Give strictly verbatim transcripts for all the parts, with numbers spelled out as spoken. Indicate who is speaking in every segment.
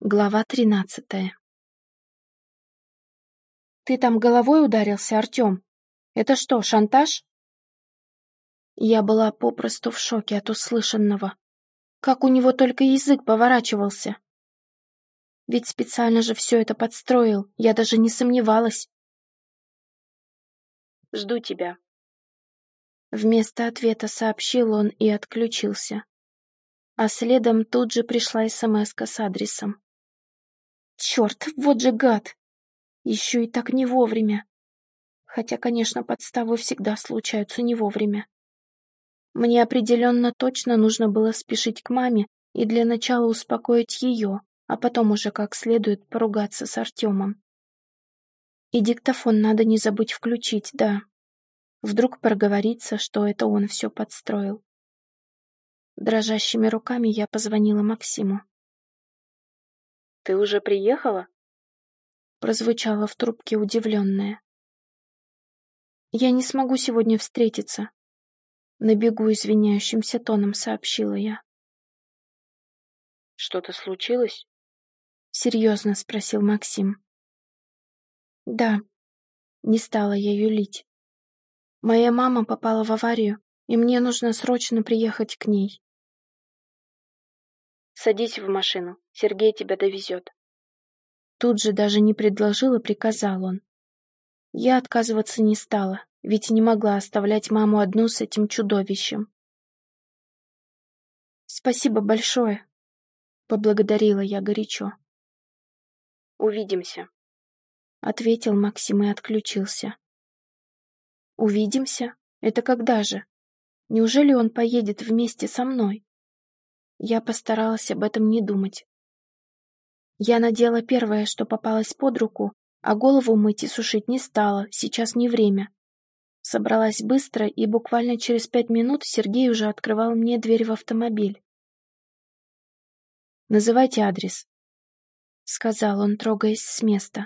Speaker 1: Глава тринадцатая. «Ты там головой ударился, Артём? Это что, шантаж?» Я была попросту в шоке от услышанного. Как у него только язык поворачивался. Ведь специально же все это подстроил, я даже не сомневалась. «Жду тебя». Вместо ответа сообщил он и отключился. А следом тут же пришла смска с адресом. Черт, вот же гад! Еще и так не вовремя. Хотя, конечно, подставы всегда случаются не вовремя. Мне определенно точно нужно было спешить к маме и для начала успокоить ее, а потом уже как следует поругаться с Артемом. И диктофон надо не забыть включить, да. Вдруг проговорится, что это он все подстроил. Дрожащими руками я позвонила Максиму. «Ты уже приехала?» Прозвучало в трубке удивленное. «Я не смогу сегодня встретиться», — на бегу извиняющимся тоном сообщила я. «Что-то случилось?» — серьезно спросил Максим. «Да», — не стала я юлить. «Моя мама попала в аварию, и мне нужно срочно приехать к ней». «Садись в машину, Сергей тебя довезет». Тут же даже не предложил, и приказал он. Я отказываться не стала, ведь не могла оставлять маму одну с этим чудовищем. «Спасибо большое», — поблагодарила я горячо. «Увидимся», — ответил Максим и отключился. «Увидимся? Это когда же? Неужели он поедет вместе со мной?» Я постаралась об этом не думать. Я надела первое, что попалось под руку, а голову мыть и сушить не стала, сейчас не время. Собралась быстро, и буквально через пять минут Сергей уже открывал мне дверь в автомобиль. «Называйте адрес», — сказал он, трогаясь с места.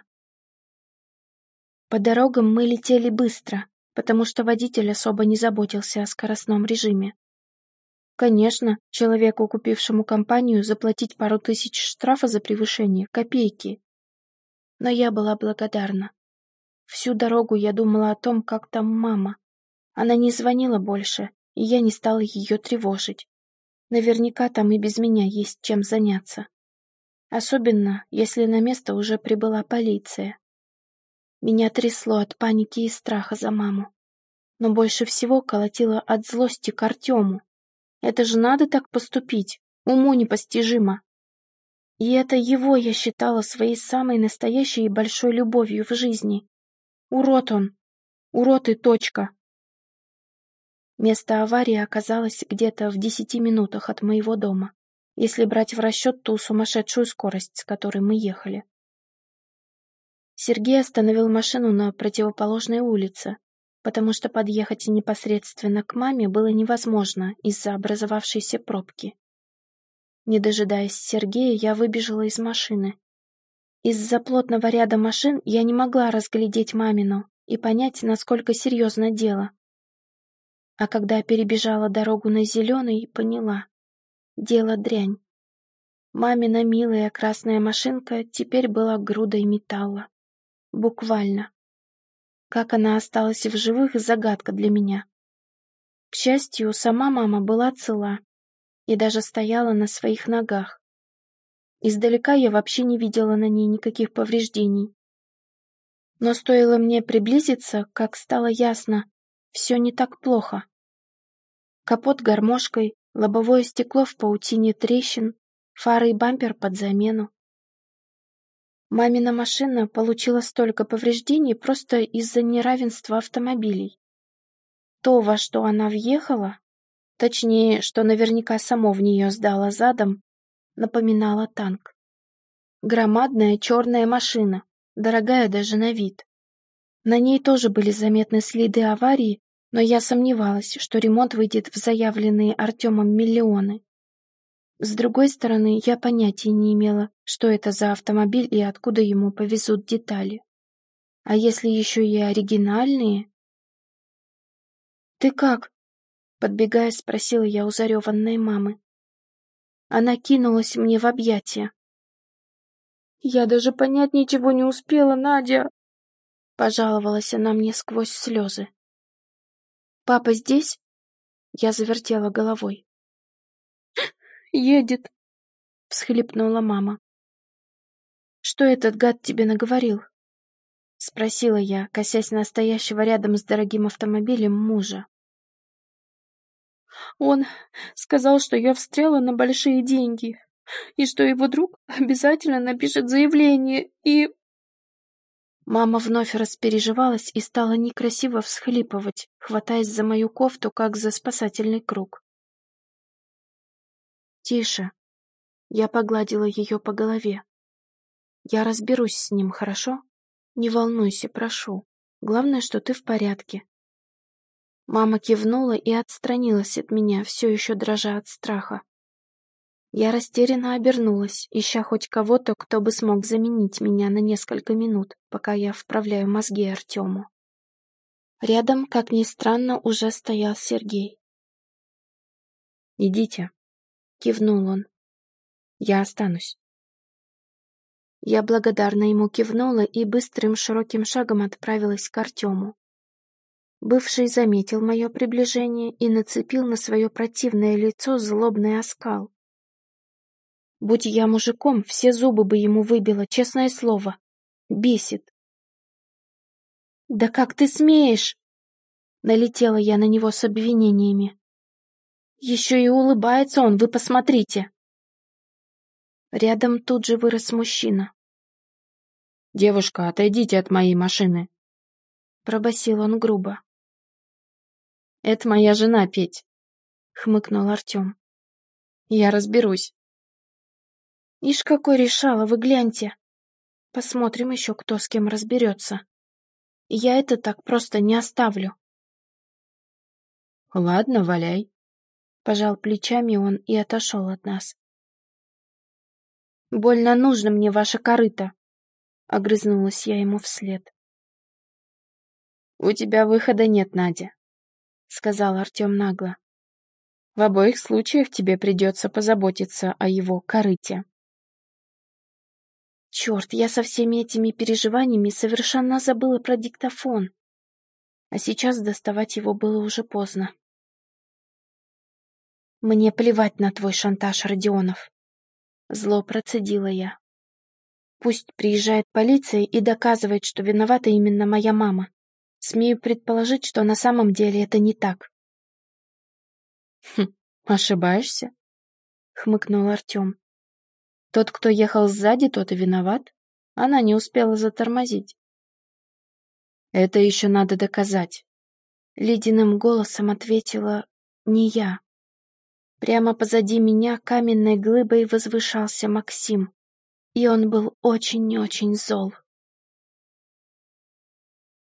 Speaker 1: По дорогам мы летели быстро, потому что водитель особо не заботился о скоростном режиме. Конечно, человеку, купившему компанию, заплатить пару тысяч штрафа за превышение — копейки. Но я была благодарна. Всю дорогу я думала о том, как там мама. Она не звонила больше, и я не стала ее тревожить. Наверняка там и без меня есть чем заняться. Особенно, если на место уже прибыла полиция. Меня трясло от паники и страха за маму. Но больше всего колотило от злости к Артему. Это же надо так поступить, уму непостижимо. И это его я считала своей самой настоящей и большой любовью в жизни. Урод он. Урод и точка. Место аварии оказалось где-то в десяти минутах от моего дома, если брать в расчет ту сумасшедшую скорость, с которой мы ехали. Сергей остановил машину на противоположной улице, потому что подъехать непосредственно к маме было невозможно из-за образовавшейся пробки. Не дожидаясь Сергея, я выбежала из машины. Из-за плотного ряда машин я не могла разглядеть мамину и понять, насколько серьезно дело. А когда перебежала дорогу на зеленый, поняла. Дело дрянь. Мамина милая красная машинка теперь была грудой металла. Буквально. Как она осталась в живых — загадка для меня. К счастью, сама мама была цела и даже стояла на своих ногах. Издалека я вообще не видела на ней никаких повреждений. Но стоило мне приблизиться, как стало ясно, все не так плохо. Капот гармошкой, лобовое стекло в паутине трещин, фары и бампер под замену. Мамина машина получила столько повреждений просто из-за неравенства автомобилей. То, во что она въехала, точнее, что наверняка само в нее сдало задом, напоминало танк. Громадная черная машина, дорогая даже на вид. На ней тоже были заметны следы аварии, но я сомневалась, что ремонт выйдет в заявленные Артемом миллионы. С другой стороны, я понятия не имела, что это за автомобиль и откуда ему повезут детали. А если еще и оригинальные? «Ты как?» — подбегая, спросила я у зареванной мамы. Она кинулась мне в объятия. Я даже понять ничего не успела, Надя!» Пожаловалась она мне сквозь слезы. «Папа здесь?» Я завертела головой. «Едет», — всхлипнула мама. «Что этот гад тебе наговорил?» — спросила я, косясь на стоящего рядом с дорогим автомобилем мужа. «Он сказал, что я встряла на большие деньги, и что его друг обязательно напишет заявление, и...» Мама вновь распереживалась и стала некрасиво всхлипывать, хватаясь за мою кофту, как за спасательный круг. «Тише», — я погладила ее по голове. «Я разберусь с ним, хорошо? Не волнуйся, прошу. Главное, что ты в порядке». Мама кивнула и отстранилась от меня, все еще дрожа от страха. Я растерянно обернулась, ища хоть кого-то, кто бы смог заменить меня на несколько минут, пока я вправляю мозги Артему. Рядом, как ни странно, уже стоял Сергей. «Идите», — кивнул он. «Я останусь». Я благодарно ему кивнула и быстрым широким шагом отправилась к Артему. Бывший заметил мое приближение и нацепил на свое противное лицо злобный оскал. Будь я мужиком, все зубы бы ему выбило, честное слово. Бесит. «Да как ты смеешь?» Налетела я на него с обвинениями. «Еще и улыбается он, вы посмотрите!» Рядом тут же вырос мужчина.
Speaker 2: «Девушка, отойдите от моей машины!»
Speaker 1: Пробасил он грубо.
Speaker 2: «Это моя жена, Петь!»
Speaker 1: — хмыкнул Артем.
Speaker 2: «Я разберусь!»
Speaker 1: «Ишь, какой решала, вы гляньте! Посмотрим еще, кто с кем разберется. Я это так просто не оставлю!»
Speaker 2: «Ладно, валяй!»
Speaker 1: Пожал плечами он и отошел от нас. «Больно нужно мне ваше корыто!» — огрызнулась я ему вслед.
Speaker 2: «У тебя выхода нет, Надя», — сказал Артем нагло. «В обоих случаях тебе придется позаботиться о его корыте».
Speaker 1: Черт, я со всеми этими переживаниями совершенно забыла про диктофон. А сейчас доставать его было уже поздно. «Мне плевать на твой шантаж, Родионов», — зло процедила я. «Пусть приезжает полиция и доказывает, что виновата именно моя мама. Смею предположить, что на самом деле это не так».
Speaker 2: «Хм, ошибаешься?»
Speaker 1: — хмыкнул Артем.
Speaker 2: «Тот, кто ехал сзади, тот и виноват. Она не успела затормозить». «Это еще надо доказать», —
Speaker 1: ледяным голосом ответила не я. Прямо позади меня каменной глыбой возвышался Максим, и он был очень-очень зол.